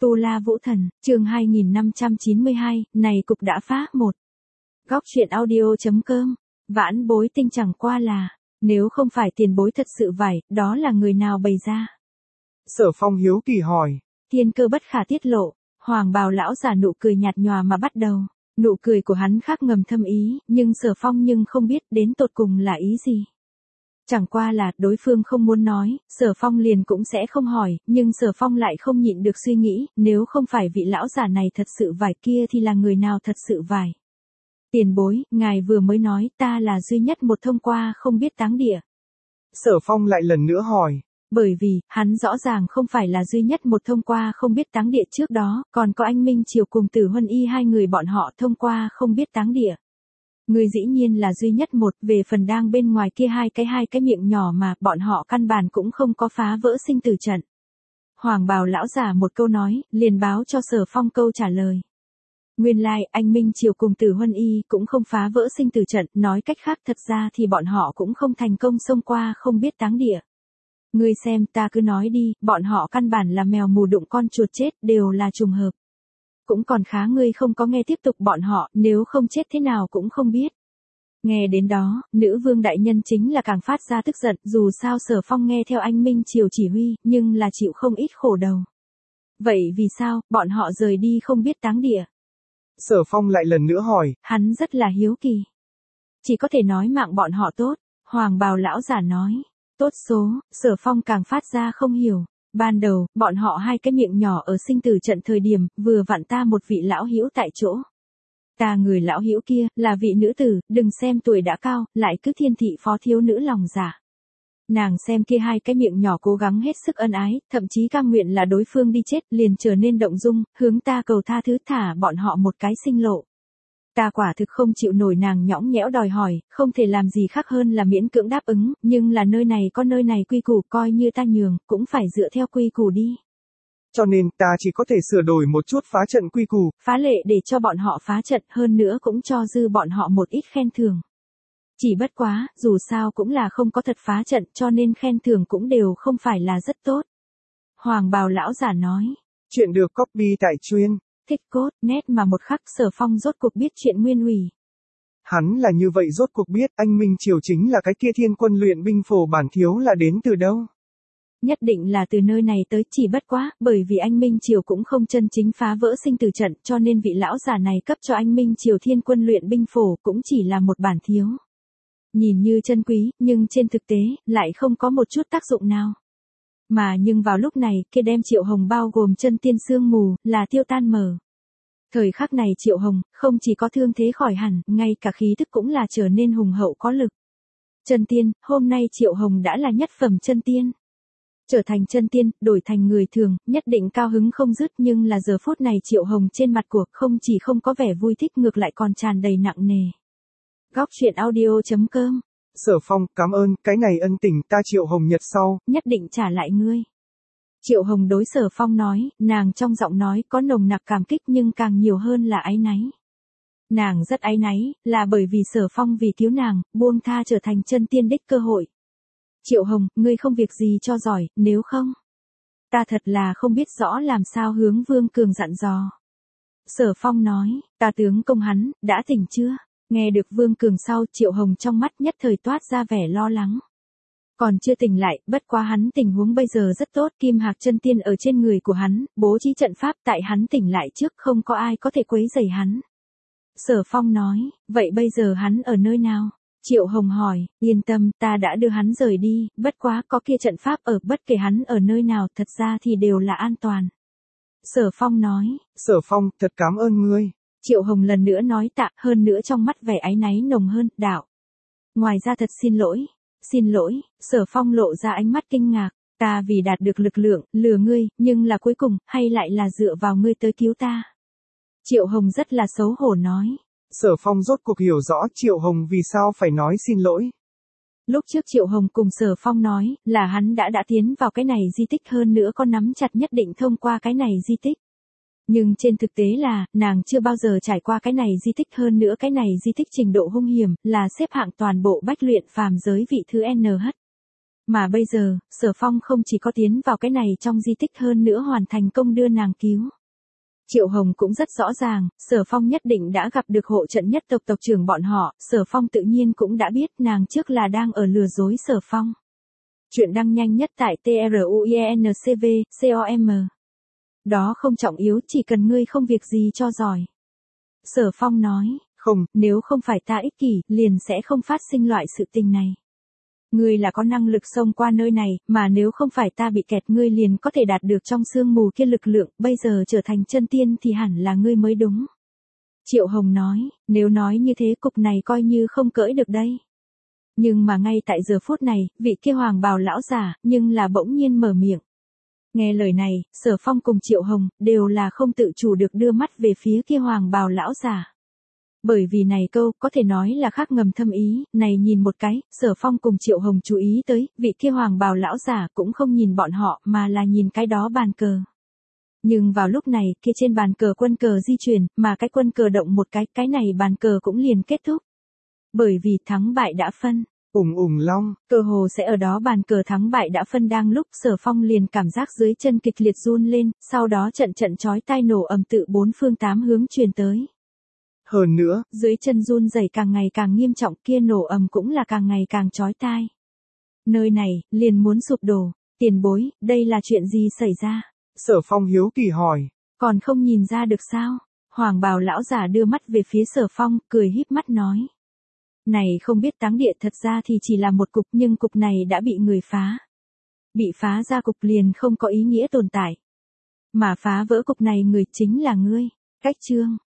Tu La Vũ Thần, chương 2592, này cục đã phá một. Góc truyện audio.com, vãn bối tinh chẳng qua là, nếu không phải tiền bối thật sự vải, đó là người nào bày ra? Sở Phong hiếu kỳ hỏi. Thiên cơ bất khả tiết lộ, Hoàng Bào lão giả nụ cười nhạt nhòa mà bắt đầu. Nụ cười của hắn khác ngầm thâm ý, nhưng Sở Phong không biết đến tột cùng là ý gì. Chẳng qua là đối phương không muốn nói, Sở Phong liền cũng sẽ không hỏi, nhưng Sở Phong lại không nhịn được suy nghĩ, nếu không phải vị lão giả này thật sự vải kia thì là người nào thật sự vải. Tiền bối, ngài vừa mới nói ta là duy nhất một thông qua không biết táng địa. Sở Phong lại lần nữa hỏi. Bởi vì, hắn rõ ràng không phải là duy nhất một thông qua không biết táng địa trước đó, còn có anh Minh Triều cùng Tử Huân Y hai người bọn họ thông qua không biết táng địa. Người dĩ nhiên là duy nhất một, về phần đang bên ngoài kia hai cái miệng nhỏ mà bọn họ căn bản cũng không có phá vỡ sinh tử trận. Hoàng Bào lão giả một câu nói, liền báo cho Sở Phong câu trả lời. Nguyên lai, anh Minh Triều cùng Tử Huân Y cũng không phá vỡ sinh tử trận, nói cách khác thật ra thì bọn họ cũng không thành công xông qua không biết táng địa. Ngươi xem, ta cứ nói đi, bọn họ căn bản là mèo mù đụng con chuột chết, đều là trùng hợp. Cũng còn khá ngươi không có nghe tiếp tục bọn họ, nếu không chết thế nào cũng không biết. Nghe đến đó, nữ vương đại nhân chính là càng phát ra tức giận, dù sao Sở Phong nghe theo anh Minh Triều chỉ huy, nhưng là chịu không ít khổ đầu. Vậy vì sao, bọn họ rời đi không biết táng địa? Sở Phong lại lần nữa hỏi. Hắn rất là hiếu kỳ. Chỉ có thể nói mạng bọn họ tốt, Hoàng Bào lão giả nói. Tốt số, Sở Phong càng phát ra không hiểu. Ban đầu, bọn họ hai cái miệng nhỏ ở sinh tử trận thời điểm, vừa vặn ta một vị lão hữu tại chỗ. Ta người lão hữu kia, là vị nữ tử, đừng xem tuổi đã cao, lại cứ thiên thị phó thiếu nữ lòng dạ. Nàng xem kia hai cái miệng nhỏ cố gắng hết sức ân ái, thậm chí cam nguyện là đối phương đi chết, liền trở nên động dung, hướng ta cầu tha thứ thả bọn họ một cái sinh lộ. Ta quả thực không chịu nổi nàng nhõng nhẽo đòi hỏi, không thể làm gì khác hơn là miễn cưỡng đáp ứng, nhưng là nơi này có nơi này quy củ, coi như ta nhường, cũng phải dựa theo quy củ đi. Cho nên ta chỉ có thể sửa đổi một chút phá trận quy củ. Phá lệ để cho bọn họ phá trận, hơn nữa cũng cho dư bọn họ một ít khen thưởng. Chỉ bất quá, dù sao cũng là không có thật phá trận, cho nên khen thưởng cũng đều không phải là rất tốt. Hoàng Bào lão giả nói. Chuyện được copy tại chuyên. Thích cốt, nét mà một khắc Sở Phong rốt cuộc biết chuyện nguyên ủy. Hắn là như vậy rốt cuộc biết anh Minh Triều chính là cái kia thiên quân luyện binh phổ bản thiếu là đến từ đâu. Nhất định là từ nơi này tới, chỉ bất quá, bởi vì anh Minh Triều cũng không chân chính phá vỡ sinh tử trận, cho nên vị lão giả này cấp cho anh Minh Triều thiên quân luyện binh phổ cũng chỉ là một bản thiếu. Nhìn như chân quý, nhưng trên thực tế, lại không có một chút tác dụng nào. Mà nhưng vào lúc này, kia đem Triệu Hồng bao gồm chân tiên sương mù, là tiêu tan mở. Thời khắc này Triệu Hồng, không chỉ có thương thế khỏi hẳn, ngay cả khí thức cũng là trở nên hùng hậu có lực. Chân tiên, hôm nay Triệu Hồng đã là nhất phẩm chân tiên. Trở thành chân tiên, đổi thành người thường, nhất định cao hứng không dứt, nhưng là giờ phút này Triệu Hồng trên mặt của không chỉ không có vẻ vui thích ngược lại còn tràn đầy nặng nề. Góc truyện audio.com. Sở Phong, cảm ơn, cái này ân tình ta Triệu Hồng nhật sau, nhất định trả lại ngươi. Triệu Hồng đối Sở Phong nói, nàng trong giọng nói có nồng nặc cảm kích nhưng càng nhiều hơn là áy náy. Nàng rất áy náy, là bởi vì Sở Phong vì cứu nàng, buông tha trở thành chân tiên đích cơ hội. Triệu Hồng, ngươi không việc gì cho giỏi, nếu không, ta thật là không biết rõ làm sao hướng Vương Cường dặn dò. Sở Phong nói, ta tướng công hắn, đã tỉnh chưa? Nghe được Vương Cường sau, Triệu Hồng trong mắt nhất thời toát ra vẻ lo lắng. Còn chưa tỉnh lại, bất quá hắn tình huống bây giờ rất tốt, kim hạc chân tiên ở trên người của hắn, bố trí trận pháp tại hắn tỉnh lại trước không có ai có thể quấy rầy hắn. Sở Phong nói, vậy bây giờ hắn ở nơi nào? Triệu Hồng hỏi, yên tâm, ta đã đưa hắn rời đi, bất quá có kia trận pháp ở, bất kể hắn ở nơi nào, thật ra thì đều là an toàn. Sở Phong nói, Sở Phong, thật cảm ơn ngươi. Triệu Hồng lần nữa nói tạ, hơn nữa trong mắt vẻ áy náy nồng hơn, đạo. Ngoài ra thật xin lỗi, Sở Phong lộ ra ánh mắt kinh ngạc, ta vì đạt được lực lượng, lừa ngươi, nhưng là cuối cùng, hay lại là dựa vào ngươi tới cứu ta. Triệu Hồng rất là xấu hổ nói. Sở Phong rốt cuộc hiểu rõ Triệu Hồng vì sao phải nói xin lỗi. Lúc trước Triệu Hồng cùng Sở Phong nói, là hắn đã tiến vào cái này di tích hơn nữa có nắm chặt nhất định thông qua cái này di tích. Nhưng trên thực tế là, nàng chưa bao giờ trải qua cái này di tích hơn nữa cái này di tích trình độ hung hiểm, là xếp hạng toàn bộ bách luyện phàm giới vị thứ NH. Mà bây giờ, Sở Phong không chỉ có tiến vào cái này trong di tích hơn nữa hoàn thành công đưa nàng cứu. Triệu Hồng cũng rất rõ ràng, Sở Phong nhất định đã gặp được hộ trận nhất tộc tộc trưởng bọn họ, Sở Phong tự nhiên cũng đã biết nàng trước là đang ở lừa dối Sở Phong. Chuyện đăng nhanh nhất tại truencv.com. Đó không trọng yếu, chỉ cần ngươi không việc gì cho giỏi. Sở Phong nói, Không, nếu không phải ta ích kỷ, liền sẽ không phát sinh loại sự tình này. Ngươi là có năng lực xông qua nơi này, mà nếu không phải ta bị kẹt ngươi liền có thể đạt được trong sương mù kia lực lượng, bây giờ trở thành chân tiên thì hẳn là ngươi mới đúng. Triệu Hồng nói, nếu nói như thế cục này coi như không cỡi được đây. Nhưng mà ngay tại giờ phút này, vị kia hoàng bào lão giả, nhưng là bỗng nhiên mở miệng. Nghe lời này, Sở Phong cùng Triệu Hồng, đều là không tự chủ được đưa mắt về phía kia hoàng bào lão giả. Bởi vì này câu, có thể nói là khác ngầm thâm ý, này nhìn một cái, Sở Phong cùng Triệu Hồng chú ý tới, vị kia hoàng bào lão giả cũng không nhìn bọn họ mà là nhìn cái đó bàn cờ. Nhưng vào lúc này, kia trên bàn cờ quân cờ di chuyển, mà cái quân cờ động một cái này bàn cờ cũng liền kết thúc. Bởi vì thắng bại đã phân. Long. Cơ hồ sẽ ở đó bàn cờ thắng bại đã phân đang lúc Sở Phong liền cảm giác dưới chân kịch liệt run lên, sau đó trận chói tai nổ ầm tự bốn phương tám hướng truyền tới. Hơn nữa, dưới chân run rẩy càng ngày càng nghiêm trọng kia nổ ầm cũng là càng ngày càng chói tai. Nơi này, liền muốn sụp đổ, tiền bối, đây là chuyện gì xảy ra? Sở Phong hiếu kỳ hỏi. Còn không nhìn ra được sao? Hoàng bào lão giả đưa mắt về phía Sở Phong, cười híp mắt nói. Này không biết táng địa thật ra thì chỉ là một cục nhưng cục này đã bị người phá. Bị phá ra cục liền không có ý nghĩa tồn tại. Mà phá vỡ cục này người chính là ngươi. Cách chương.